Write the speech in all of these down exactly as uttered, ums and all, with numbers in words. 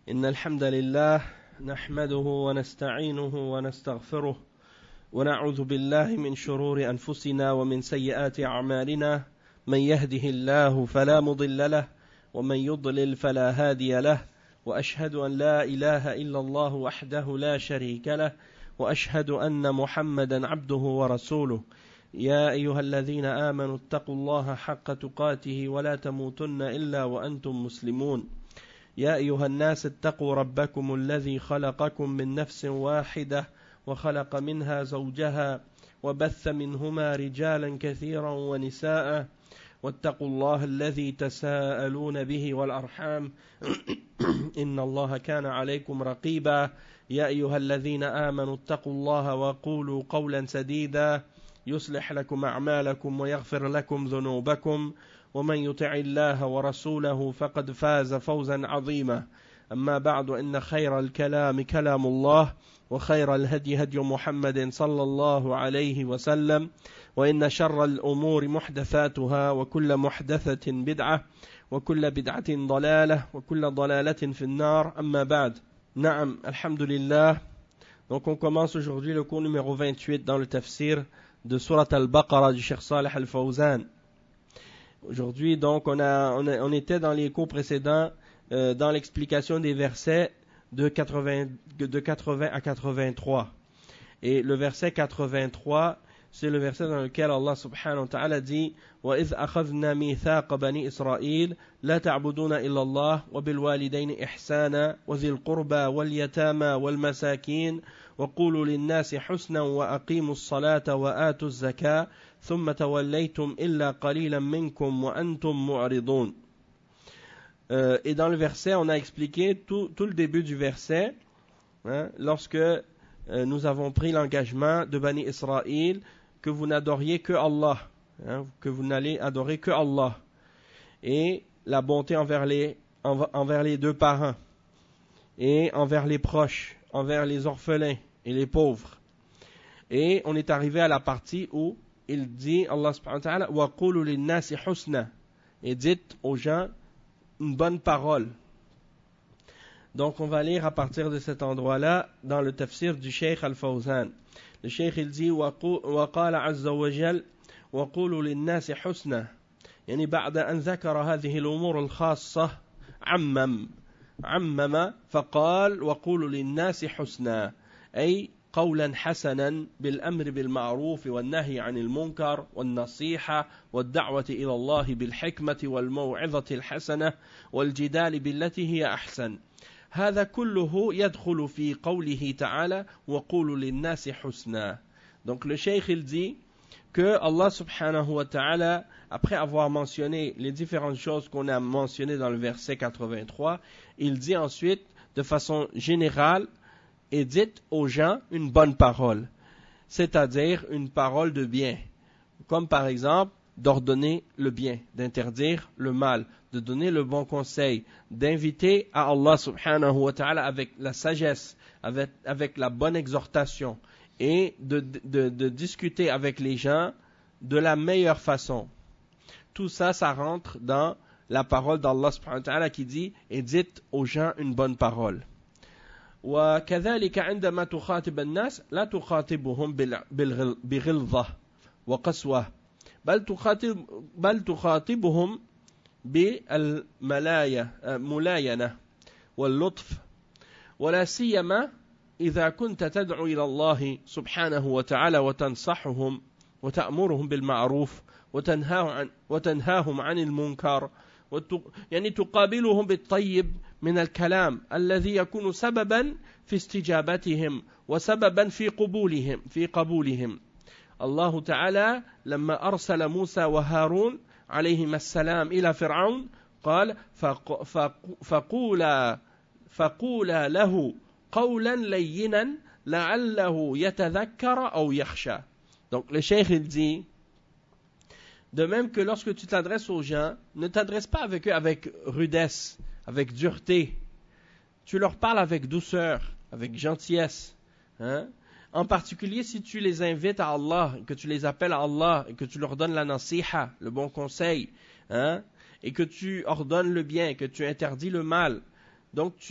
إن الحمد لله نحمده ونستعينه ونستغفره ونعوذ بالله من شرور أنفسنا ومن سيئات أعمالنا من يهده الله فلا مضل له ومن يضلل فلا هادي له وأشهد أن لا إله إلا الله وحده لا شريك له وأشهد أن محمدا عبده ورسوله يا أيها الذين آمنوا اتقوا الله حق تقاته ولا تموتن إلا وأنتم مسلمون يا أيها الناس اتقوا ربكم الذي خلقكم من نفس واحدة وخلق منها زوجها وبث منهما رجالا كثيرا ونساء واتقوا الله الذي تساءلون به والأرحام إن الله كان عليكم رقيبا يا أيها الذين آمنوا اتقوا الله وقولوا قولا سديدا يصلح لكم أعمالكم ويغفر لكم ذنوبكم ومن يطع الله ورسوله فقد فاز فوزا عظيما أما بعد إن خير الكلام كلام الله وخير الهدي هدي محمد صلى الله عليه وسلم وإن شر الأمور محدثاتها وكل محدثة بدعة وكل بدعة ضلالة وكل ضلالة في النار أما بعد نعم الحمد لله. Donc on commence aujourd'hui le cours numéro vingt-huit dans le tafsir de Surat al-Baqarah du Cheikh Salih al-Fawzan. Aujourd'hui, donc, on, a, on, a, on était dans les cours précédents euh, dans l'explication des versets de quatre-vingts, de quatre-vingts à quatre-vingt-trois. Et le verset quatre-vingt-trois, c'est le verset dans lequel Allah subhanahu wa ta'ala dit وَإِذْ أَخَذْنَا مِيثَاقَ بَنِي إِسْرَائِيلَ لَا تَعْبُدُونَ إِلَّا اللَّهَ وَبِالْوَالِدَيْنِ إِحْسَانًا وَذِي الْقُرْبَى وَالْيَتَامَى وَالْمَسَاكِينِ وَقُولُوا لِلنَّاسِ حُسْنًا وَأَقِيمُوا الصَّلَاةَ وَآتُوا الزَّكَاةَ ثُمَّ تَوَلَّيْتُمْ إِلَّا قَلِيلًا مِنْكُمْ وَأَنْتُمْ مُعْرِضُونَ. Euh, et dans le verset, on a expliqué tout, tout le début du verset, hein, lorsque euh, nous avons pris l'engagement de Bani Israël que vous n'adoriez que Allah, hein, que vous n'allez adorer que Allah, et la bonté envers les, envers les deux parents, et envers les proches, envers les orphelins et les pauvres. Et on est arrivé à la partie où il dit, Allah subhanahu wa ta'ala, wa qulu linnasi husna, et dites aux gens une bonne parole. Donc on va lire à partir de cet endroit-là dans le tafsir du Cheikh Al-Fawzan. Le Cheikh il dit wa qala azza wa jal wa qulu linnasi husna, يعني بعد أن ذكر هذه الأمور الخاصة عمم عمم فقال وقولوا للناس حسنا، أي قولا حسنا بالأمر بالمعروف والنهي عن المنكر والنصيحة والدعوة إلى الله بالحكمة والموعظة الحسنة والجدال بالتي هي أحسن. هذا كله يدخل في قوله تعالى وقولوا للناس حسنا. Donc le Cheikh il dit que Allah subhanahu wa ta'ala, après avoir mentionné les différentes choses qu'on a mentionnées dans le verset quatre-vingt-trois, il dit ensuite de façon générale et dites aux gens une bonne parole, c'est-à-dire une parole de bien, comme par exemple d'ordonner le bien, d'interdire le mal, de donner le bon conseil, d'inviter à Allah subhanahu wa ta'ala avec la sagesse, avec, avec la bonne exhortation, et de, de, de discuter avec les gens de la meilleure façon. Tout ça, ça rentre dans la parole d'Allah subhanahu wa ta'ala qui dit « Et dites aux gens une bonne parole ». وكذلك عندما تخاطب الناس لا تخاطبهم بغلظة وقسوة بل تخاطب بل تخاطبهم بالملاينة واللطف ولا سيما إذا كنت تدعو إلى الله سبحانه وتعالى وتنصحهم وتأمرهم بالمعروف وتنهاهم عن وتنهاهم عن المنكر يعني تقابلهم بالطيب من الكلام الذي يكون سببا في استجابتهم وسببا في قبولهم في قبولهم. الله تعالى لما أرسل موسى وهارون عليهما السلام إلى فرعون قال فقولا فقولا له قولا لينا لعله يتذكر أو يخشى. Donc le cheikh il dit, de même que lorsque tu t'adresses aux gens, ne t'adresse pas avec eux avec rudesse, avec dureté. Tu leur parles avec douceur, avec gentillesse. Hein? En particulier si tu les invites à Allah, que tu les appelles à Allah, et que tu leur donnes la nasiha, le bon conseil, hein? Et que tu ordonnes le bien, que tu interdis le mal. Donc tu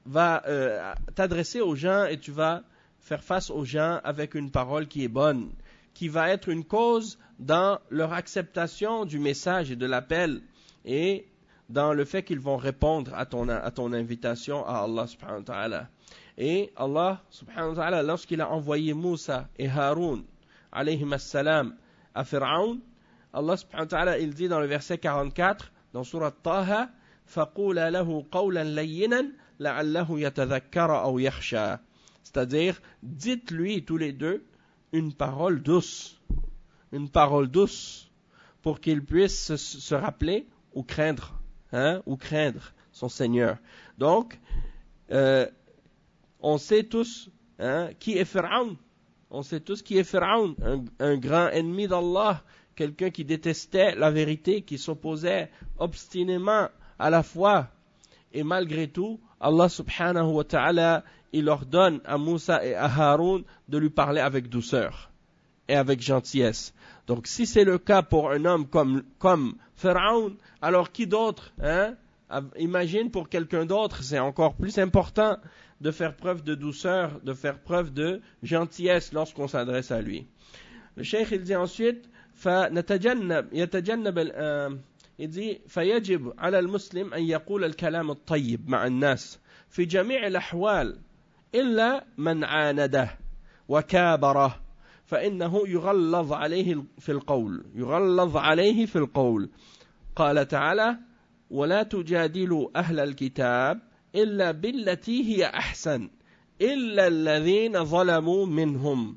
vas euh, t'adresser aux gens et tu vas faire face aux gens avec une parole qui est bonne, qui va être une cause dans leur acceptation du message et de l'appel et dans le fait qu'ils vont répondre à ton, à ton invitation à Allah subhanahu wa ta'ala. Et Allah subhanahu wa ta'ala, lorsqu'il a envoyé Moussa et Haroun alayhim as-salam à Pharaon, Allah subhanahu wa ta'ala, il dit dans le verset quarante-quatre dans sourate Taha, فَقُولَ لَهُ قَوْلًا لَيِّنًا لَعَلَّهُ يَتَذَكَّرَ أَوْ يَخْشَى. C'est-à-dire, dites-lui tous les deux une parole douce, une parole douce, pour qu'il puisse se, se rappeler ou craindre, hein, ou craindre son Seigneur. Donc, euh, on sait tous hein, qui est Pharaon. On sait tous qui est Pharaon, un, un grand ennemi d'Allah, quelqu'un qui détestait la vérité, qui s'opposait obstinément à la foi. Et malgré tout, Allah subhanahu wa ta'ala, il ordonne à Moussa et à Haroun de lui parler avec douceur et avec gentillesse. Donc si c'est le cas pour un homme comme, comme Pharaon, alors qui d'autre hein? Imagine pour quelqu'un d'autre, c'est encore plus important de faire preuve de douceur, de faire preuve de gentillesse lorsqu'on s'adresse à lui. Le cheikh il dit ensuite, فنتجنب يتجنب il dit فيجب على المسلم أن يقول الكلام الطيب مع الناس في جميع الأحوال إلا من عانده وكابره فإنه يغلظ عليه في القول يغلظ عليه في القول قال تعالى ولا تجادلوا أهل الكتاب إلا بالتي هي أحسن إلا الذين ظلموا منهم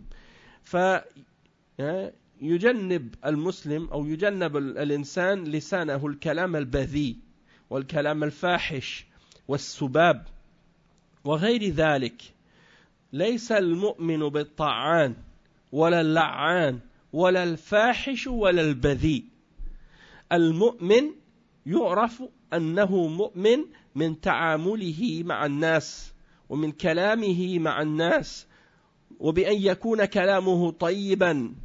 فيجنب المسلم أو يجنب الإنسان لسانه الكلام البذيء والكلام الفاحش والسباب وغير ذلك ليس المؤمن بالطاعان ولا اللعان ولا الفاحش ولا البذيء المؤمن يعرف أنه مؤمن من تعامله مع الناس ومن كلامه مع الناس وبأن يكون كلامه طيبا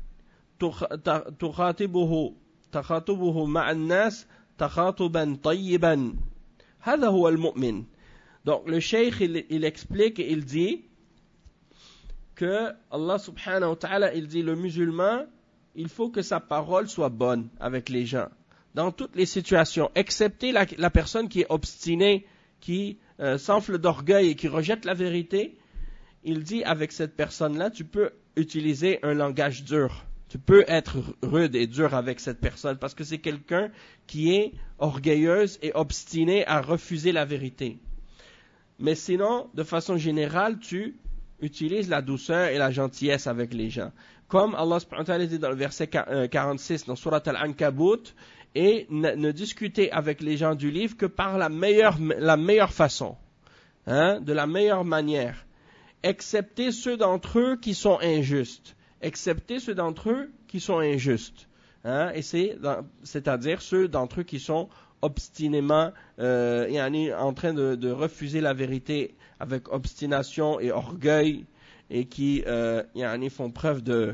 تخاطبه تخاطبه مع الناس تخاطبا طيبا هذا هو المؤمن. Donc le cheikh il, il explique et il dit que Allah subhanahu wa ta'ala il dit le musulman il faut que sa parole soit bonne avec les gens dans toutes les situations, excepté la, la personne qui est obstinée, qui euh, s'enfle d'orgueil et qui rejette la vérité. Il dit avec cette personne-là, tu peux utiliser un langage dur. Tu peux être rude et dur avec cette personne parce que c'est quelqu'un qui est orgueilleuse et obstiné à refuser la vérité. Mais sinon, de façon générale, tu utilises la douceur et la gentillesse avec les gens. Comme Allah subhanahu wa ta'ala dit dans le verset quarante-six dans Surat Al-Ankabut, et ne, ne discuter avec les gens du livre que par la meilleure, la meilleure façon, hein, de la meilleure manière, excepté ceux d'entre eux qui sont injustes, excepté ceux d'entre eux qui sont injustes, hein, et c'est, c'est-à-dire ceux d'entre eux qui sont obstinément euh, en train de, de refuser la vérité avec obstination et orgueil et qui euh, font preuve de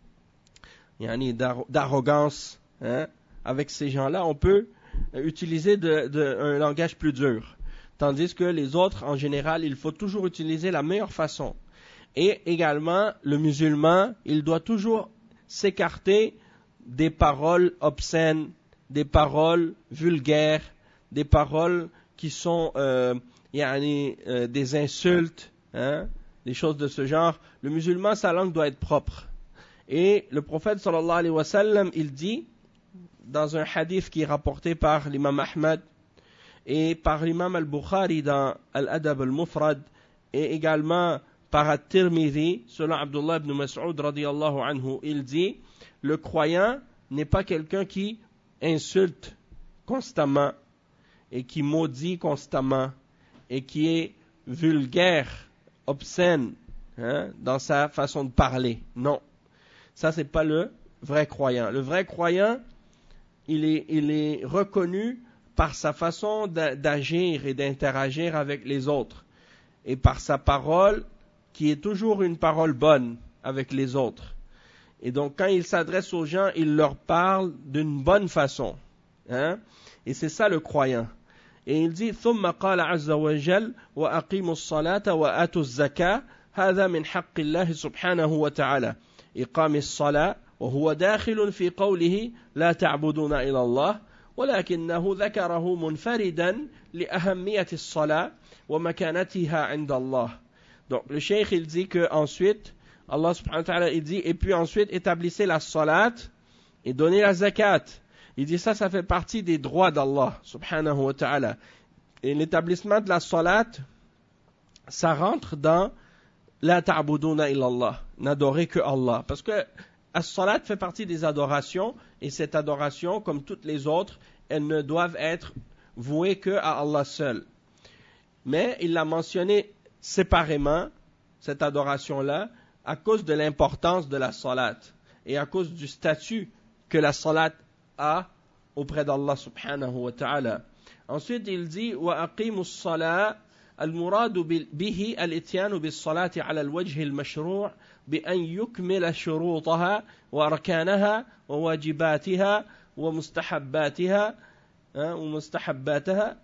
d'arrogance, hein. Avec ces gens-là, on peut utiliser de, de, un langage plus dur. Tandis que les autres, en général, il faut toujours utiliser la meilleure façon. Et également, le musulman, il doit toujours s'écarter des paroles obscènes, des paroles vulgaires, des paroles qui sont euh, yani, euh, des insultes, hein, des choses de ce genre. Le musulman, sa langue doit être propre. Et le prophète sallallahu alayhi wa sallam, il dit dans un hadith qui est rapporté par l'imam Ahmad et par l'imam al-Bukhari dans Al-Adab al-Mufrad et également par At-Tirmidhi, selon Abdullah ibn Mas'ud radiyallahu anhu, il dit le croyant n'est pas quelqu'un qui insulte constamment et qui maudit constamment et qui est vulgaire, obscène, hein, dans sa façon de parler. Non, ça c'est pas le vrai croyant. Le vrai croyant, Il est, il est reconnu par sa façon d'agir et d'interagir avec les autres et par sa parole qui est toujours une parole bonne avec les autres. Et donc quand il s'adresse aux gens, il leur parle d'une bonne façon, hein? Et c'est ça le croyant. Et il dit ثم قال عز وجل وأقيموا الصلاة وآتوا الزكاة هذا من حق الله سبحانه وتعالى إقام الصلاة وهو داخل في قوله لا تعبدون إلى الله ولكنه ذكره منفردا لأهمية الصلاة ومكانتها عند الله. Donc le cheikh il dit que ensuite Allah subhanahu wa ta'ala il dit et puis ensuite établissez la salat et donnez la zakat. Il dit ça ça fait partie des droits d'Allah subhanahu wa ta'ala. Et l'établissement de la salat ça rentre dans la ta'buduna illallah, n'adorer que Allah, parce que la salat fait partie des adorations et cette adoration comme toutes les autres elles ne doivent être vouées que à Allah seul. Mais il l'a mentionné séparément cette adoration-là à cause de l'importance de la salat et à cause du statut que la salat a auprès d'Allah subhanahu wa ta'ala. Ensuite il dit wa aqimus salat المراد به الاتيان بالصلاة على الوجه المشروع بأن يكمل شروطها وأركانها وواجباتها ومستحباتها ومستحباتها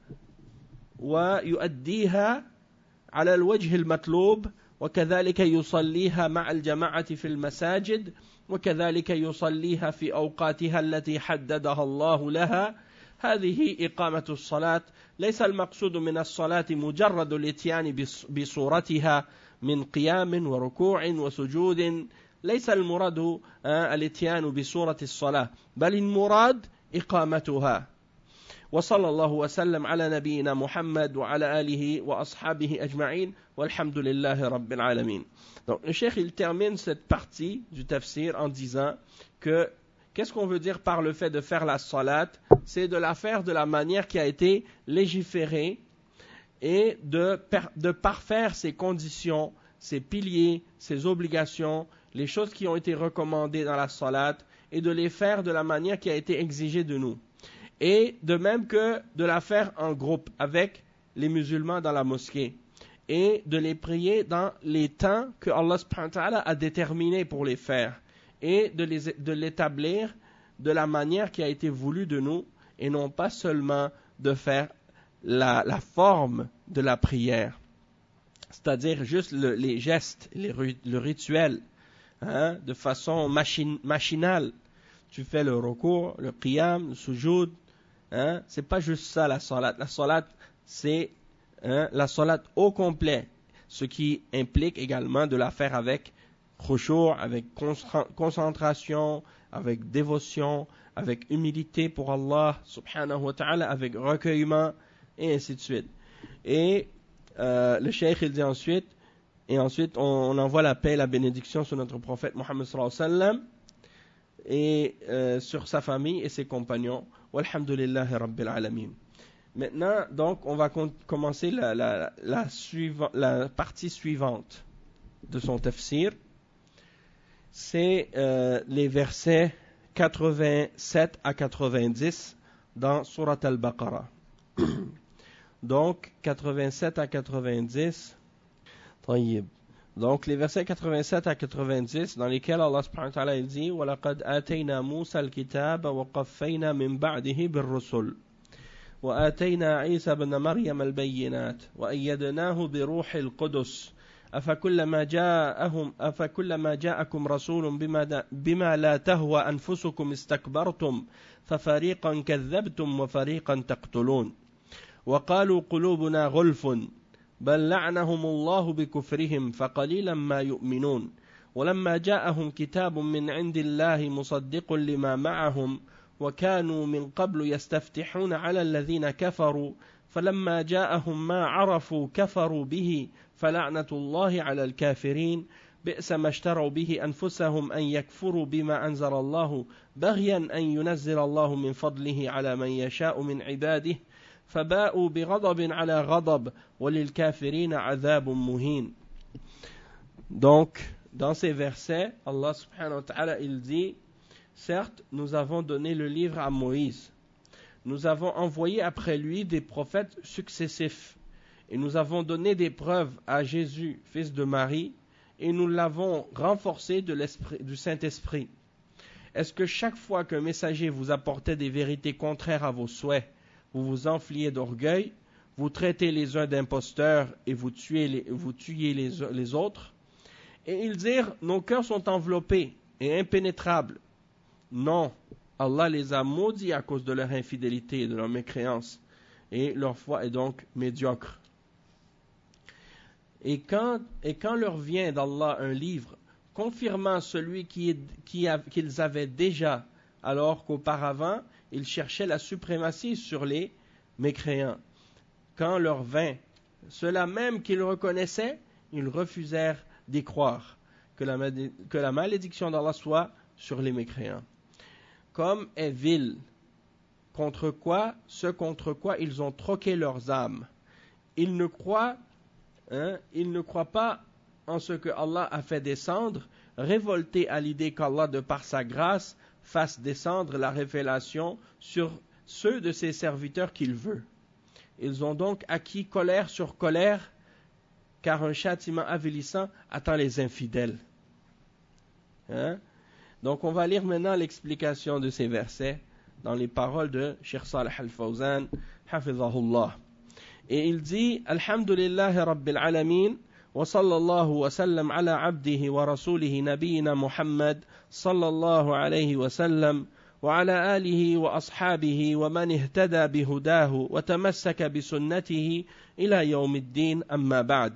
ويؤديها على الوجه المطلوب وكذلك يصليها مع الجماعة في المساجد وكذلك يصليها في أوقاتها التي حددها الله لها. هذه إقامة الصلاة. ليس المقصود من الصلاة مجرد الاتيان بصورتها من قيام وركوع وسجود. ليس المراد الاتيان بصورة الصلاة بل المراد إقامتها. وصلى الله وسلم على نبينا محمد وعلى آله وأصحابه أجمعين والحمد لله رب العالمين. Donc le cheikh il termine cette partie du tafsir en disant que qu'est-ce qu'on veut dire par le fait de faire la salat? C'est de la faire de la manière qui a été légiférée et de, de parfaire ses conditions, ses piliers, ses obligations, les choses qui ont été recommandées dans la salat et de les faire de la manière qui a été exigée de nous. Et de même que de la faire en groupe avec les musulmans dans la mosquée et de les prier dans les temps que Allah subhanahu wa ta'ala a déterminés pour les faire et de, les, de l'établir de la manière qui a été voulue de nous et non pas seulement de faire la, la forme de la prière, c'est-à-dire juste le, les gestes, les, le rituel, hein, de façon machine, machinale. Tu fais le recours, le qiyam, le sujoud, hein, c'est pas juste ça la salat. La salat, c'est hein, la salat au complet, ce qui implique également de la faire avec khushu', avec concentration, avec dévotion, avec humilité pour Allah subhanahu wa ta'ala, avec recueillement, et ainsi de suite. Et euh, le cheikh il dit ensuite, et ensuite on, on envoie la paix et la bénédiction sur notre prophète Mohammed sallallahu alayhi wa sallam, et euh, sur sa famille et ses compagnons. Walhamdulillahi rabbil alamin. Maintenant, donc, on va com- commencer la, la, la, suiva- la partie suivante de son tafsir. C'est euh, les versets quatre-vingt-sept à quatre-vingt-dix dans Surat al-Baqarah. Donc, quatre-vingt-sept à quatre-vingt-dix. Tayyib. Donc, les versets quatre-vingt-sept à quatre-vingt-dix, dans lesquels Allah subhanahu wa ta'ala dit وَلَقَدْ آتَيْنَا مُوسَى الْكِتَابَ وَقَفَّيْنَا مِنْ بَعْدِهِ بِالرُّسُلِ وآتينا عيسى بن مريم البينات وأيدناه بروح القدس أفكلما جاءهم أفكلما جاءكم رسول بما, بما لا تهوى أنفسكم استكبرتم ففريقا كذبتم وفريقا تقتلون وقالوا قلوبنا غلف بل لعنهم الله بكفرهم فقليلا ما يؤمنون ولما جاءهم كتاب من عند الله مصدق لما معهم وكانوا من قبل يستفتحون على الذين كفروا فلما جاءهم ما عرفوا كفروا به فلعنة الله على الكافرين بئس ما اشتروا به أنفسهم أن يكفروا بما أنزل الله بغيا أن ينزل الله من فضله على من يشاء من عباده فباءوا بغضب على غضب وللكافرين عذاب مهين. Donc, dans ces versets, Allah subhanahu wa ta'ala, il dit: certes, nous avons donné le livre à Moïse. Nous avons envoyé après lui des prophètes successifs. Et nous avons donné des preuves à Jésus, fils de Marie, et nous l'avons renforcé de l'esprit, du Saint-Esprit. Est-ce que chaque fois qu'un messager vous apportait des vérités contraires à vos souhaits, vous vous enfliez d'orgueil, vous traitez les uns d'imposteurs et vous tuez les, vous tuez les, les autres. Et ils dirent, nos cœurs sont enveloppés et impénétrables. Non, Allah les a maudits à cause de leur infidélité et de leur mécréance, et leur foi est donc médiocre. Et quand, et quand leur vient d'Allah un livre confirmant celui qui, qui a, qu'ils avaient déjà, alors qu'auparavant, ils cherchaient la suprématie sur les mécréants. Quand leur vint ceux-là même qu'ils reconnaissaient, ils refusèrent d'y croire. Que la, que la malédiction d'Allah soit sur les mécréants. Comme est vil contre quoi, ce contre quoi ils ont troqué leurs âmes. Ils ne croient, hein, ils ne croient pas en ce que Allah a fait descendre, révoltés à l'idée qu'Allah, de par sa grâce, fasse descendre la révélation sur ceux de ses serviteurs qu'il veut. Ils ont donc acquis colère sur colère, car un châtiment avilissant attend les infidèles. Hein? Donc on va lire maintenant l'explication de ces versets dans les paroles de Cheikh Salih al-Fawzan, hafizahullah. Et il dit, Alhamdulillahi Rabbil Alamin, wa sallallahu wa sallam ala abdihi wa rasulihi nabiyina Muhammad, sallallahu alayhi wa sallam, wa ala alihi wa ashabihi wa man ihtada bihudahu wa tamassaka bisunnatihi ila yawmiddin amma ba'd.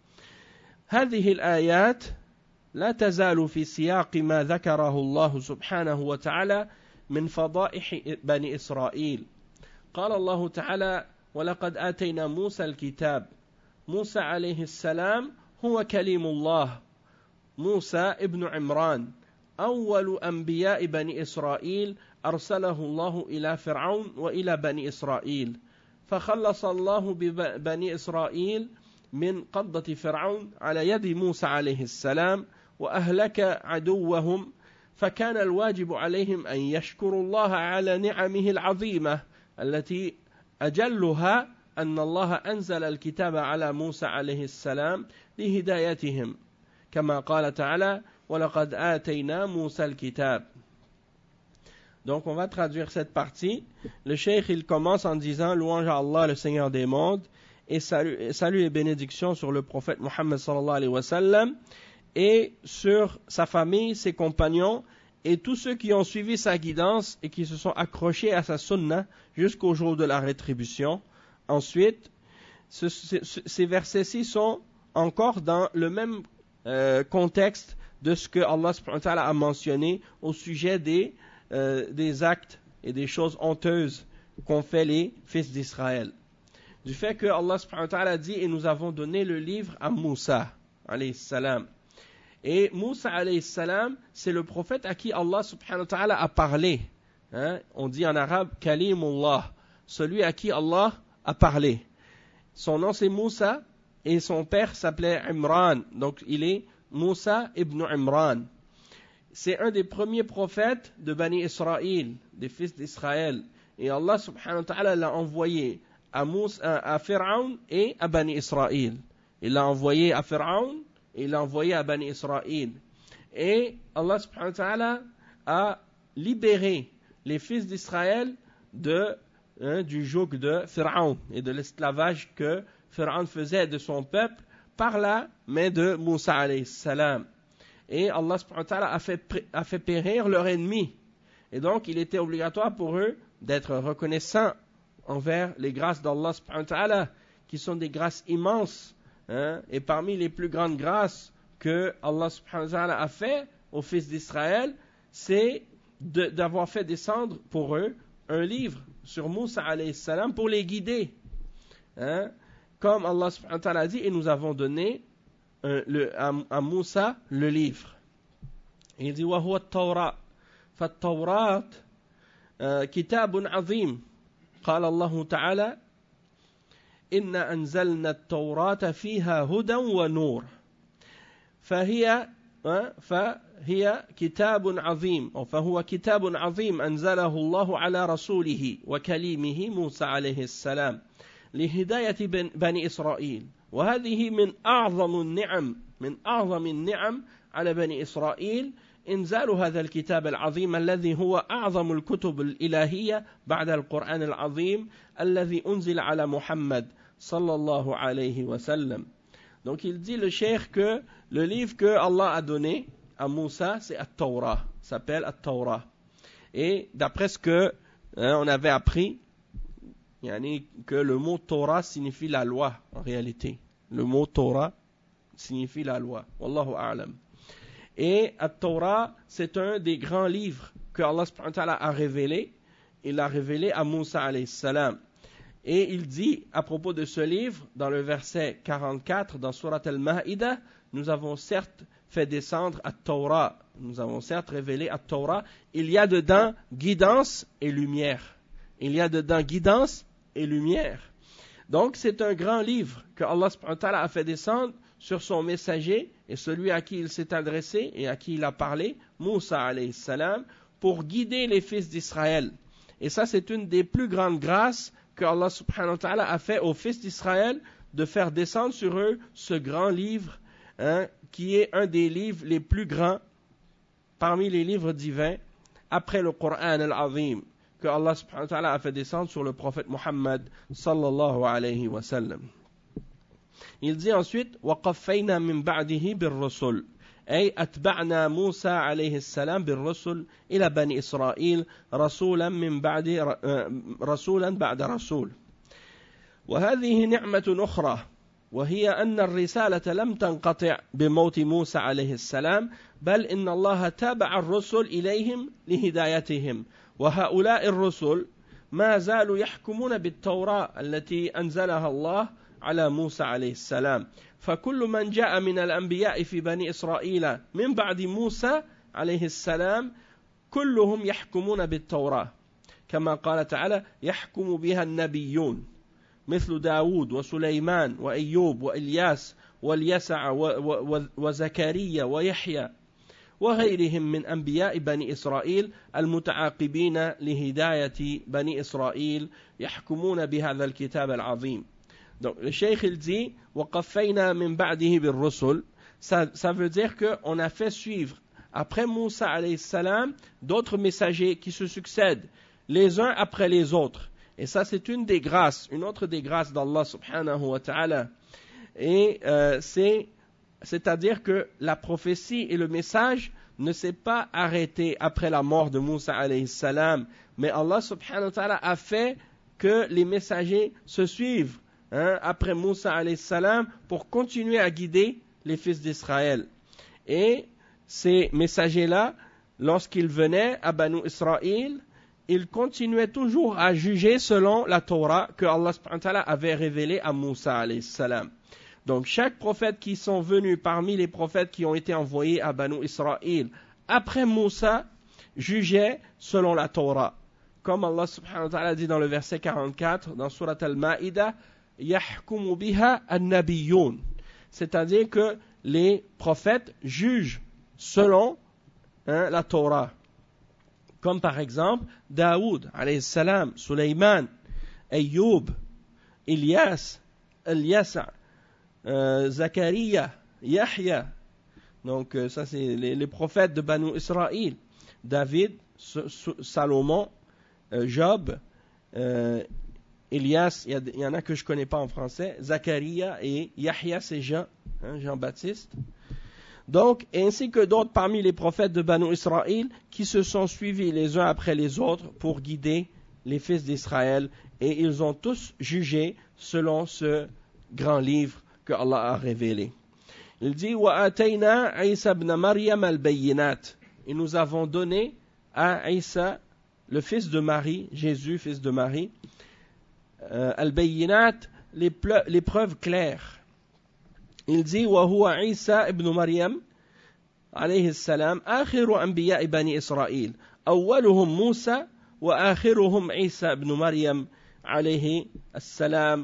هذه الآيات لا تزال في سياق ما ذكره الله سبحانه وتعالى من فضائح بني إسرائيل. قال الله تعالى: ولقد آتينا موسى الكتاب. موسى عليه السلام هو كليم الله، موسى ابن عمران، أول أنبياء بني إسرائيل أرسله الله إلى فرعون وإلى بني إسرائيل، فخلص الله بني إسرائيل من قبضة فرعون على يد موسى عليه السلام وأهلك عدوهم، فكان الواجب عليهم أن يشكروا الله على نعمه العظيمة التي أجلها أن الله أنزل الكتاب على موسى عليه السلام لهدايتهم، كما قال تعالى: ولقد آتينا موسى الكتاب. Donc on va traduire cette partie. Le cheikh il commence en disant louange à Allah, le Seigneur des mondes, et salut, salut et bénédictions sur le prophète Mohammed sallallahu alayhi wa sallam et sur sa famille, ses compagnons et tous ceux qui ont suivi sa guidance et qui se sont accrochés à sa sunna jusqu'au jour de la rétribution. Ensuite, ce, ce, ces versets-ci sont encore dans le même euh, contexte de ce que Allah subhanahu wa ta'ala a mentionné au sujet des, euh, des actes et des choses honteuses qu'ont fait les fils d'Israël. Du fait que Allah subhanahu wa ta'ala dit: et nous avons donné le livre à Moussa alayhi salam. Et Moussa alayhi salam, c'est le prophète à qui Allah subhanahu wa ta'ala a parlé. Hein? On dit en arabe Kalimullah, celui à qui Allah a parlé. Son nom c'est Moussa et son père s'appelait Imran. Donc il est Moussa ibn Imran. C'est un des premiers prophètes de Bani Israël, des fils d'Israël. Et Allah subhanahu wa ta'ala l'a envoyé à, Moussa, à Pharaon et à Bani Israël. Il l'a envoyé à Pharaon et il l'a envoyé à Bani Israël. Et Allah subhanahu wa ta'ala a libéré les fils d'Israël de, hein, du joug de Pharaon et de l'esclavage que Pharaon faisait de son peuple par la main de Moussa alayhi salam. Et Allah subhanahu wa ta'ala a fait, a fait périr leur ennemi. Et donc il était obligatoire pour eux d'être reconnaissants envers les grâces d'Allah subhanahu wa ta'ala, qui sont des grâces immenses. Hein, et parmi les plus grandes grâces que Allah subhanahu wa ta'ala a fait aux fils d'Israël, c'est de, d'avoir fait descendre pour eux un livre sur Moussa alayhi salam pour les guider. Hein, comme Allah subhanahu wa ta'ala a dit, et nous avons donné euh, le, à, à Moussa le livre. Et il dit: wa huwa at-Tawrat. Fa-at-Tawrat kitabun azim. قال الله تعالى: إنا أنزلنا التوراة فيها هدى ونور. فهي فهي كتاب عظيم أو فهو كتاب عظيم أنزله الله على رسوله وكليمه موسى عليه السلام لهداية بني إسرائيل. وهذه من أعظم النعم من أعظم النعم على بني إسرائيل إنزال هذا الكتاب العظيم الذي هو أعظم الكتب الإلهية بعد القرآن العظيم الذي أنزل على محمد صلى الله عليه وسلم. Donc il dit le cheikh que le livre que Allah a donné à Moussa, c'est At-Torah, s'appelle At-Torah. Et d'après ce que hein, on avait appris, yani, que le mot Torah signifie la loi en réalité. Le mot Torah signifie la loi. Wallahu a'lam. Et At-Torah, c'est un des grands livres que Allah subhanahu wa ta'ala a révélé. Il l'a révélé à Moussa alayhi salam. Et il dit à propos de ce livre, dans le verset quarante-quatre, dans Surat Al-Ma'idah, nous avons certes fait descendre At-Torah, nous avons certes révélé At-Torah, il y a dedans guidance et lumière. Il y a dedans guidance et lumière. Donc c'est un grand livre que Allah subhanahu wa ta'ala a fait descendre sur son messager et celui à qui il s'est adressé et à qui il a parlé, Moussa alayhi salam, pour guider les fils d'Israël. Et ça c'est une des plus grandes grâces que Allah subhanahu wa ta'ala a fait aux fils d'Israël, de faire descendre sur eux ce grand livre, hein, qui est un des livres les plus grands parmi les livres divins, après le Coran al-Azim, que Allah subhanahu wa ta'ala a fait descendre sur le prophète Muhammad sallallahu alayhi wa sallam. Il dit ensuite وَقَفَّيْنَا مِنْ بَعْدِهِ بِالرُّسُلِ أي أتبعنا موسى عليه السلام بالرسل إلى بني إسرائيل رسولا من بعد رسولا بعد رسول. وهذه نعمة أخرى وهي أن الرسالة لم تنقطع بموت موسى عليه السلام بل إن الله تابع الرسل إليهم لهدايتهم. وهؤلاء الرسل ما زالوا يحكمون بالتوراة التي أنزلها الله على موسى عليه السلام. فكل من جاء من الأنبياء في بني إسرائيل من بعد موسى عليه السلام كلهم يحكمون بالتوراة كما قال تعالى يحكم بها النبيون مثل داود وسليمان وأيوب وإلياس واليسع وزكريا ويحيى وغيرهم من أنبياء بني إسرائيل المتعاقبين لهداية بني إسرائيل يحكمون بهذا الكتاب العظيم. Donc le cheikh il dit وَقَفَّيْنَا مِنْ بَعْدِهِ بِالرُّسُلِ, ça, ça veut dire qu'on a fait suivre après Moussa alayhi salam d'autres messagers qui se succèdent les uns après les autres. Et ça c'est une des grâces, une autre des grâces d'Allah subhanahu wa ta'ala. Et euh, c'est, c'est-à-dire que la prophétie et le message ne s'est pas arrêté après la mort de Moussa alayhi salam, mais Allah subhanahu wa ta'ala a fait que les messagers se suivent Hein, après Moussa alayhi salam pour continuer à guider les fils d'Israël. Et ces messagers-là, lorsqu'ils venaient à Banu Israël, ils continuaient toujours à juger selon la Torah que Allah subhanahu wa ta'ala avait révélée à Moussa alayhi salam. Donc chaque prophète qui sont venus parmi les prophètes qui ont été envoyés à Banu Israël après Moussa jugeait selon la Torah. Comme Allah subhanahu wa ta'ala dit dans le verset quarante-quatre dans Surat Al-Ma'idah, يحكم بها النبيون, c'est-à-dire que les prophètes jugent selon hein, la Torah. Comme par exemple Daoud alayhi salam, Sulaiman, Ayyub, Ilyas, Ilyasa, euh, Zakaria, Yahya. Donc euh, ça c'est les, les prophètes de Banu Israël. David, Salomon, euh, Job, euh, Elias, il y, y en a que je ne connais pas en français, Zacharia et Yahya, c'est Jean, hein, Jean-Baptiste. Donc, ainsi que d'autres parmi les prophètes de Banu Israël qui se sont suivis les uns après les autres pour guider les fils d'Israël. Et ils ont tous jugé selon ce grand livre que Allah a révélé. Il dit, وَآتَيْنَا عِيسَى بْنَ مَرْيَمَ الْبَيِّنَاتِ. Et nous avons donné à Isa, le fils de Marie, Jésus, fils de Marie, Euh, al-Bayyinat, les, ple- les preuves claires. Il dit وهو عيسى ابن مريم عليه السلام آخر أنبياء بني إسرائيل أولهم موسى وآخرهم عيسى ابن مريم عليه السلام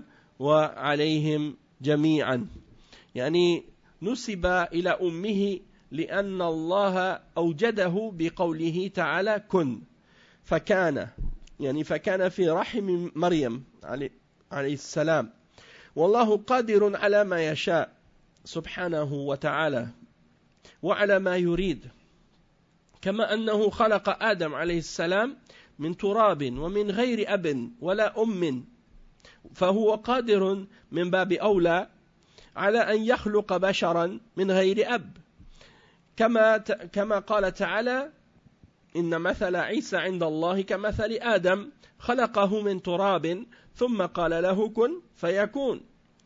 وعليهم جميعا. يعني نسب إلى أمه لأن الله أوجده بقوله تعالى كن فكان يعني فكان في رحم مريم عليه السلام والله قادر على ما يشاء سبحانه وتعالى وعلى ما يريد. كما أنه خلق آدم عليه السلام من تراب ومن غير أب ولا أم فهو قادر من باب أولى على أن يخلق بشرا من غير أب كما كما قال تعالى إن مثل عيسى عند الله كمثل آدم خلقه من تراب ثم قال له كن فيكون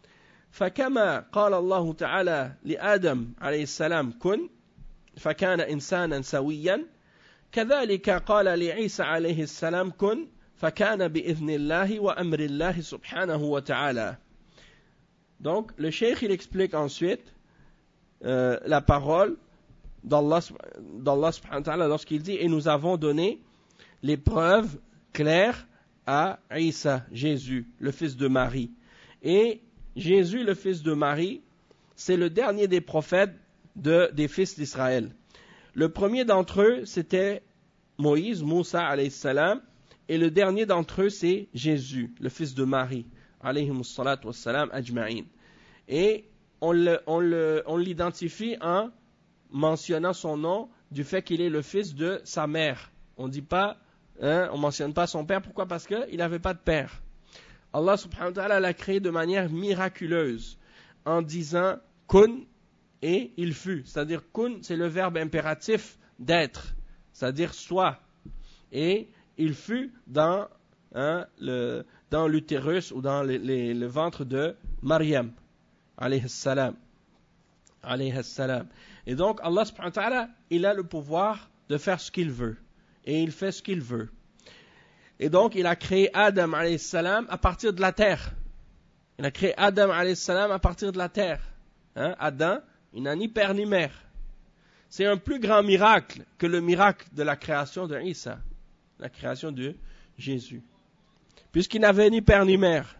فكما قال الله تعالى لآدم عليه السلام كن فكان إنسانا سويا كذلك قال لعيسى عليه السلام كن فكان بإذن الله وأمر الله سبحانه وتعالى. Donc le cheikh il explique ensuite euh, la parole d'Allah, d'Allah subhanahu wa ta'ala lorsqu'il dit et nous avons donné les preuves claires à Isa, Jésus, le fils de Marie. Et Jésus, le fils de Marie, c'est le dernier des prophètes de, des fils d'Israël. Le premier d'entre eux, c'était Moïse, Moussa, alayhi salam, et le dernier d'entre eux, c'est Jésus, le fils de Marie, alayhi salatu wassalam, ajma'in. Et on, le, on, le, on l'identifie en mentionnant son nom du fait qu'il est le fils de sa mère. On dit pas, hein, on mentionne pas son père. Pourquoi? Parce qu'il n'avait pas de père. Allah subhanahu wa ta'ala l'a créé de manière miraculeuse en disant kun et il fut. C'est-à-dire kun, c'est le verbe impératif d'être, c'est-à-dire soit. Et il fut dans, hein, le, dans l'utérus ou dans les, les, le ventre de Maryam, alayhi salam. Alayhi salam. Et donc Allah subhanahu wa ta'ala, il a le pouvoir de faire ce qu'il veut. Et il fait ce qu'il veut. Et donc, il a créé Adam alayhi salam à partir de la terre. Il a créé Adam alayhi salam à partir de la terre. Hein? Adam, il n'a ni père ni mère. C'est un plus grand miracle que le miracle de la création de Isa, la création de Jésus. Puisqu'il n'avait ni père ni mère.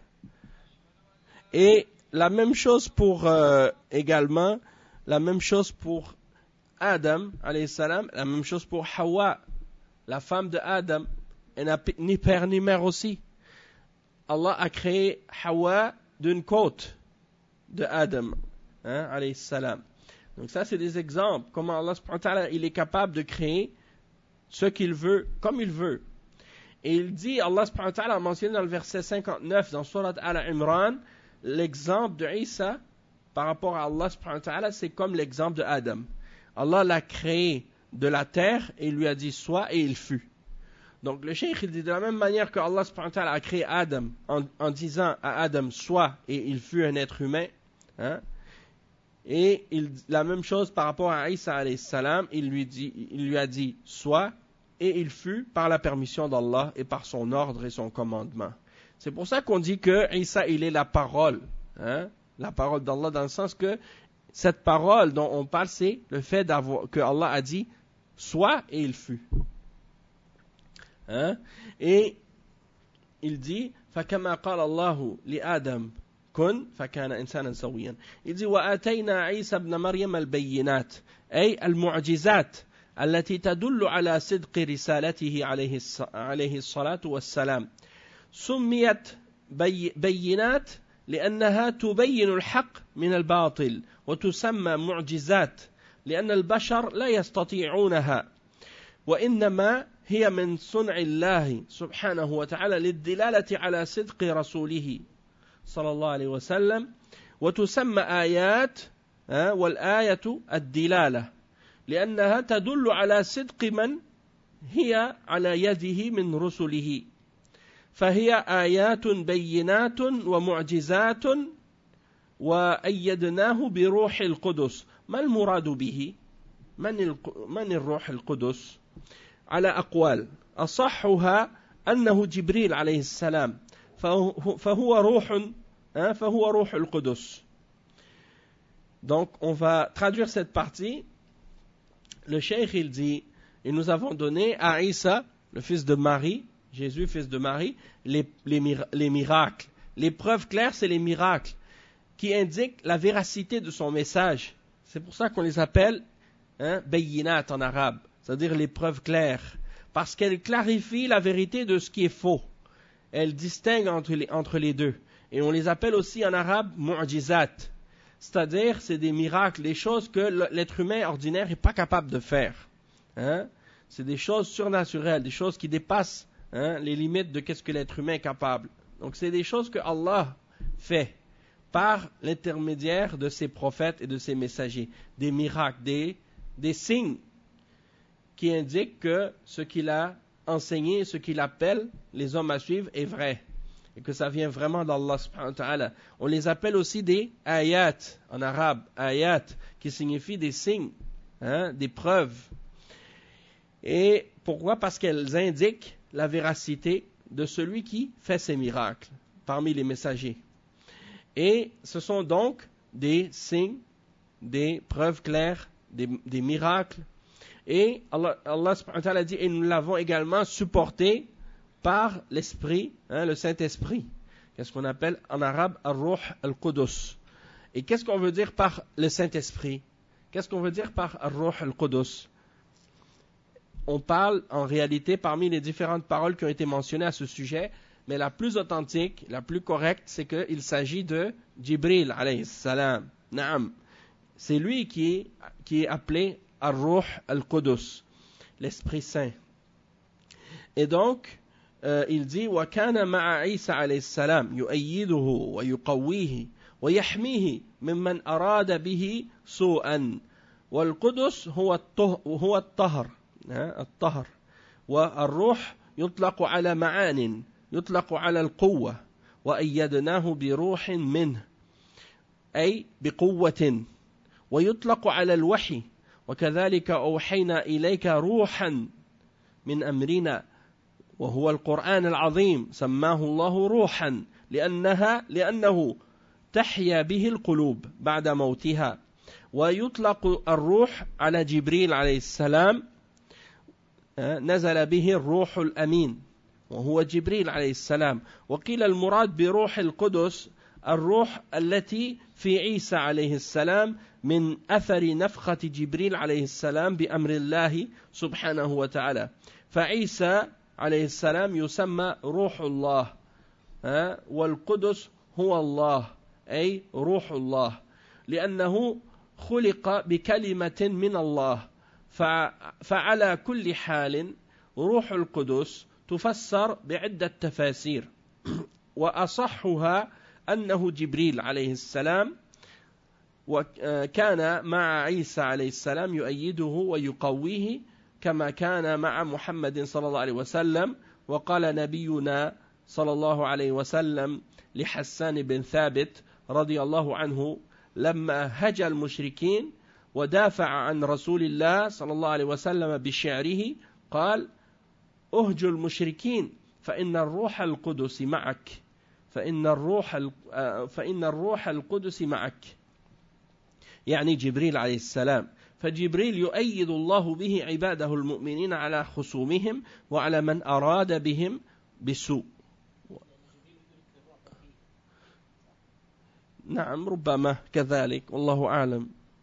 Et la même chose pour euh, également, la même chose pour Adam alayhi salam, la même chose pour Hawa, la femme de Adam. Elle n'a ni père ni mère aussi. Allah a créé Hawa d'une côte de Adam, hein, alayhi salam. Donc ça, c'est des exemples. Comment Allah subhanahu wa ta'ala, il est capable de créer ce qu'il veut, comme il veut. Et il dit, Allah subhanahu wa ta'ala a mentionné dans le verset cinquante-neuf, dans Surat Al-Imran, l'exemple de Isa par rapport à Allah subhanahu wa ta'ala, c'est comme l'exemple de Adam. Allah l'a créé de la terre et il lui a dit sois et il fut. Donc le cheikh il dit de la même manière que Allah subhanahu wa ta'ala a créé Adam en, en disant à Adam sois et il fut un être humain, hein, et il, la même chose par rapport à Isa alayhi salam, il lui, dit, il lui a dit sois et il fut par la permission d'Allah et par son ordre et son commandement. C'est pour ça qu'on dit que Isa il est la parole, hein, la parole d'Allah, dans le sens que cette parole dont on parle, c'est le fait d'avoir, que Allah a dit sois et il fut. Hein? Et il dit فكما قال الله لآدم كن فكان إنسانا سويا. Il dit وآتينا عيسى ابن مريم البينات أي المعجزات التي تدل على صدق رسالته عليه عليه الصلاة والسلام. سميت بي بينات لأنها تبين الحق من الباطل وتسمى معجزات لأن البشر لا يستطيعونها وإنما هي من صنع الله سبحانه وتعالى للدلالة على صدق رسوله صلى الله عليه وسلم وتسمى آيات والآية الدلالة لأنها تدل على صدق من هي على يده من رسله فهي آيات بينات ومعجزات وأيدناه بروح القدس. ما المراد به؟ من, من الروح القدس؟ على أقوال أصحها أنه جبريل عليه السلام فهو روح فهو روح القدس. Donc on va traduire cette partie. Le cheikh il dit et nous avons donné à Isa le fils de Marie, Jésus fils de Marie, les, les, les miracles. Les preuves claires, c'est les miracles qui indiquent la véracité de son message. C'est pour ça qu'on les appelle hein, bayinat en arabe, c'est-à-dire les preuves claires, parce qu'elles clarifient la vérité de ce qui est faux. Elles distinguent entre les, entre les deux. Et on les appelle aussi en arabe mu'jizat, c'est-à-dire c'est des miracles, des choses que l'être humain ordinaire n'est pas capable de faire. Hein? C'est des choses surnaturelles, des choses qui dépassent hein, les limites de ce que l'être humain est capable. Donc c'est des choses que Allah fait par l'intermédiaire de ses prophètes et de ses messagers. Des miracles, des, des signes qui indiquent que ce qu'il a enseigné, ce qu'il appelle les hommes à suivre est vrai. Et que ça vient vraiment d'Allah subhanahu wa ta'ala. On les appelle aussi des ayat, en arabe, ayat, qui signifie des signes, hein, des preuves. Et pourquoi? Parce qu'elles indiquent la véracité de celui qui fait ces miracles parmi les messagers. Et ce sont donc des signes, des preuves claires, des, des miracles. Et Allah, Allah subhanahu wa ta'ala dit, et nous l'avons également supporté par l'esprit, hein, le Saint-Esprit. Qu'est-ce qu'on appelle en arabe Ar-Ruh al-Qudus. Et qu'est-ce qu'on veut dire par le Saint-Esprit? Qu'est-ce qu'on veut dire par Ar-Ruh al-Qudus? On parle en réalité parmi les différentes paroles qui ont été mentionnées à ce sujet, mais la plus authentique, la plus correcte, c'est qu'il s'agit de Jibril alayhi salam. Naam. C'est lui qui est, qui est appelé Ar-Ruh al-Qudus, l'Esprit Saint. Et donc, euh, il dit وَكَانَ مَعَ عِيسَى عَلَيْهِ السَّلَامِ يُؤَيِّدُهُ وَيُقَوِّيهِ وَيَحْمِيهِ مِمَّنْ أَرَادَ بِهِ سُوءًا وَالْقُدُسُ هو الطهر الطهر والروح يطلق على معان يطلق على القوة وأيدناه بروح منه أي بقوة ويطلق على الوحي وكذلك أوحينا إليك روحا من أمرنا وهو القرآن العظيم سماه الله روحا لأنها لأنه تحيا به القلوب بعد موتها ويطلق الروح على جبريل عليه السلام نزل به الروح الأمين وهو جبريل عليه السلام وقيل المراد بروح القدس الروح التي في عيسى عليه السلام من أثر نفخة جبريل عليه السلام بأمر الله سبحانه وتعالى فعيسى عليه السلام يسمى روح الله والقدس هو الله أي روح الله لأنه خلق بكلمة من الله فعلى كل حال روح القدس تفسر بعدة تفاسير وأصحها أنه جبريل عليه السلام وكان مع عيسى عليه السلام يؤيده ويقويه كما كان مع محمد صلى الله عليه وسلم وقال نبينا صلى الله عليه وسلم لحسان بن ثابت رضي الله عنه لما هجى المشركين ودافع عن رسول الله صلى الله عليه وسلم بشعره قال أهجوا المشركين فإن الروح القدس معك فإن الروح فإن الروح القدس معك يعني جبريل عليه السلام فجبريل يؤيد الله به عباده المؤمنين على خصومهم وعلى من أراد بهم بسوء نعم ربما كذلك والله أعلم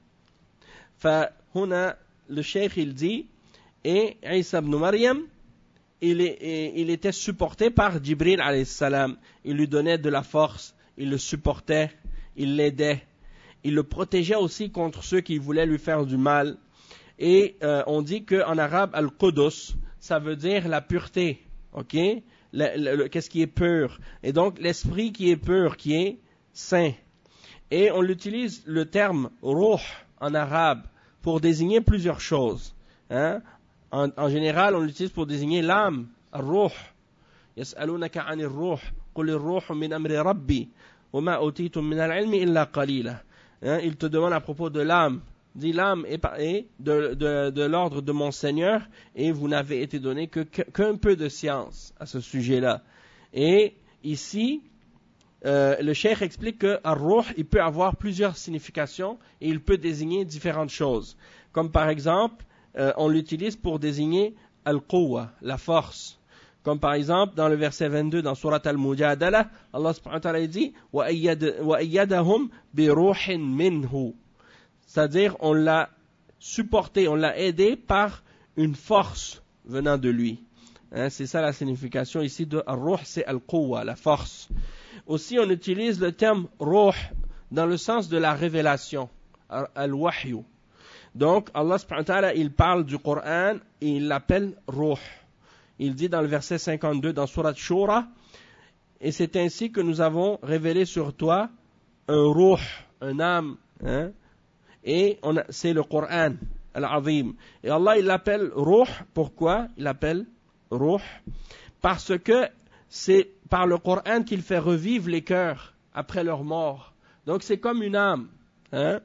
فهنا le cheikh il dit et Isa ibn Maryam il, est, il était supporté par Jibril alayhi salam, il lui donnait de la force, il le supportait, il l'aidait, il le protégeait aussi contre ceux qui voulaient lui faire du mal. Et euh, on dit qu'en arabe al-Qudus ça veut dire la pureté, ok, le, le, le, qu'est-ce qui est pur, et donc l'esprit qui est pur, qui est saint. Et on utilise le terme ruh en arabe pour désigner plusieurs choses. Hein? En, en général, on l'utilise pour désigner l'âme, ruh. يسألونك عن الروح قل الروح من أمر ربي وما أوتيتم من العلم إلا قليلا. Il te demande à propos de l'âme. Dit l'âme est, est de, de, de l'ordre de mon Seigneur et vous n'avez été donné que, que, qu'un peu de science à ce sujet-là. Et ici, Euh, le cheikh explique que ar-ruh, il peut avoir plusieurs significations et il peut désigner différentes choses. Comme par exemple, euh, on l'utilise pour désigner al-quwwa, la force. Comme par exemple, dans le verset vingt-deux, dans Surat al-Mujadala, Allah subhanahu wa ta'ala dit « وَأَيَّدَهُمْ بِرُوحٍ مِّنْهُ » c'est-à-dire, on l'a supporté, on l'a aidé par une force venant de lui. Hein, c'est ça la signification ici de ar-ruh, c'est al-quwwa, la force. Aussi, on utilise le terme ruh dans le sens de la révélation, al-wahyu. Donc, Allah subhanahu wa ta'ala, il parle du Coran et il l'appelle Ruh. Il dit dans le verset cinquante-deux dans Surat Shura, et c'est ainsi que nous avons révélé sur toi un Ruh, un âme, hein, et on a, c'est le Coran, Al-Azim. Et Allah, il l'appelle Ruh. Pourquoi il l'appelle Ruh? Parce que c'est par le Coran qu'il fait revivre les cœurs après leur mort. Donc c'est comme une âme. Hein?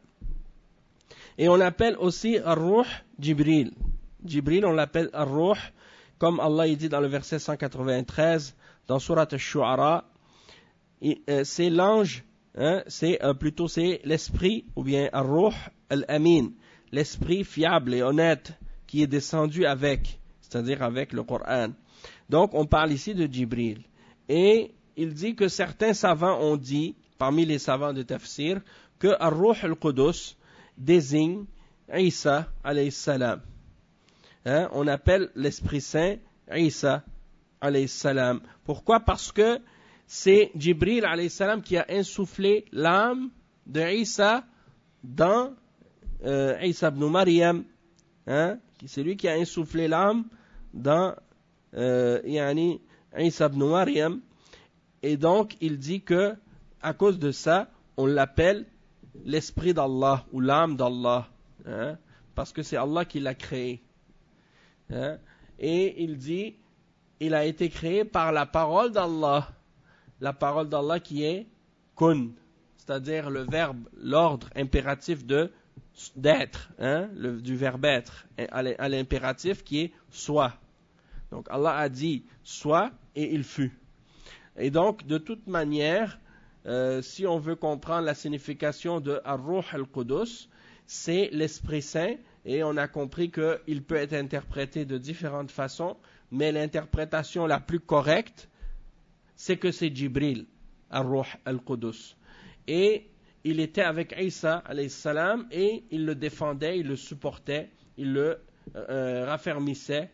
Et on l'appelle aussi Ar-Ruh Jibril. Jibril, on l'appelle Ar-Ruh, comme Allah il dit dans le verset cent quatre-vingt-treize, dans Surat Al-Shu'ara, c'est l'ange, hein, c'est euh, plutôt c'est l'esprit, ou bien Ar-Ruh Al-Amin, l'esprit fiable et honnête qui est descendu avec, c'est-à-dire avec le Coran. Donc on parle ici de Jibril. Et il dit que certains savants ont dit, parmi les savants de Tafsir, que Ar-Ruh Al-Qudus désigne Isa alayhi salam. Hein, on appelle l'Esprit Saint Isa alayhi salam. Pourquoi? Parce que c'est Jibril alayhi salam qui a insufflé l'âme de Isa dans euh, Isa ibn Maryam. Hein, c'est lui qui a insufflé l'âme dans euh, yani, Isa ibn Maryam. Et donc il dit que à cause de ça, on l'appelle l'esprit d'Allah ou l'âme d'Allah, hein, parce que c'est Allah qui l'a créé. Hein, et il dit, il a été créé par la parole d'Allah, la parole d'Allah qui est kun, c'est-à-dire le verbe, l'ordre impératif de d'être, hein, le, du verbe être, à l'impératif qui est soit. Donc Allah a dit soit et il fut. Et donc de toute manière, Euh, si on veut comprendre la signification de Ar-Ruh Al-Qudus, c'est l'Esprit Saint, et on a compris qu'il peut être interprété de différentes façons, mais l'interprétation la plus correcte, c'est que c'est Jibril, Ar-Ruh Al-Qudus. Et il était avec Isa, alayhi salam, et il le défendait, il le supportait, il le euh, raffermissait.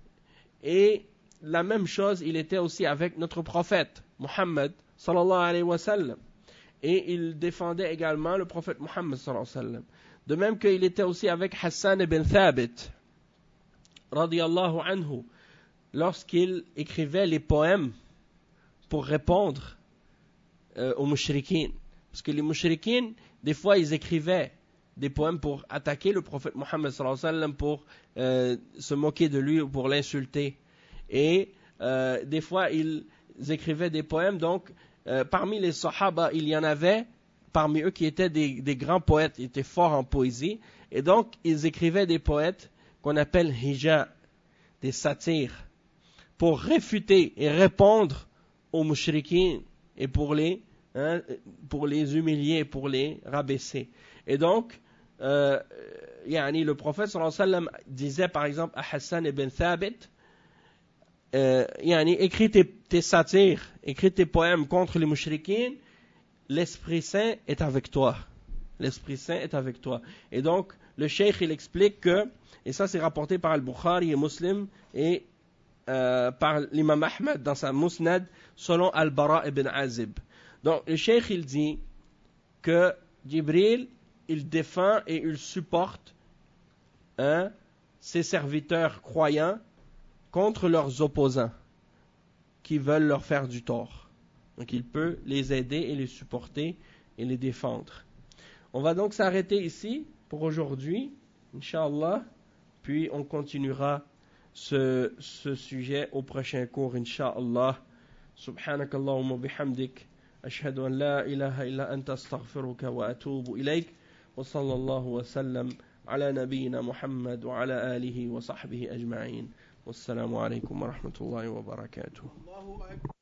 Et la même chose, il était aussi avec notre prophète, Muhammad, sallallahu alayhi wa sallam. Et il défendait également le prophète Muhammad sallallahu alayhi wa sallam. De même qu'il était aussi avec Hassan ibn Thabit, radiyallahu anhu, lorsqu'il écrivait les poèmes pour répondre euh, aux mushrikins. Parce que les mushrikins, des fois, ils écrivaient des poèmes pour attaquer le prophète Muhammad sallallahu alayhi wa sallam, pour euh, se moquer de lui ou pour l'insulter. Et euh, des fois, ils écrivaient des poèmes, donc Euh, parmi les Sahaba, il y en avait parmi eux qui étaient des, des grands poètes, ils étaient forts en poésie, et donc ils écrivaient des poètes qu'on appelle hija, des satires, pour réfuter et répondre aux mushrikins et pour les, hein, pour les humilier, pour les rabaisser. Et donc, euh, yani, le prophète sallallahu alayhi wa sallam disait par exemple à Hassan ibn Thabit, Euh, yani, écris tes, tes satires, écris tes poèmes contre les mushrikines, l'Esprit Saint est avec toi. L'Esprit Saint est avec toi. Et donc, le cheikh, il explique que, et ça c'est rapporté par Al-Bukhari et Muslim, et euh, par l'imam Ahmad dans sa Musnad, selon Al-Bara ibn Azib. Donc, le cheikh, il dit que Jibril, il défend et il supporte hein, ses serviteurs croyants contre leurs opposants qui veulent leur faire du tort. Donc il peut les aider et les supporter et les défendre. On va donc s'arrêter ici pour aujourd'hui, Inch'Allah, puis on continuera ce, ce sujet au prochain cours, Inch'Allah. Subhanakallahumma bihamdik, ashhadu an la ilaha illa anta astaghfiruka wa atubu ilayk, wa sallallahu wa sallam ala nabiyyina Muhammad wa ala alihi wa sahbihi ajma'in. والسلام عليكم ورحمة الله وبركاته.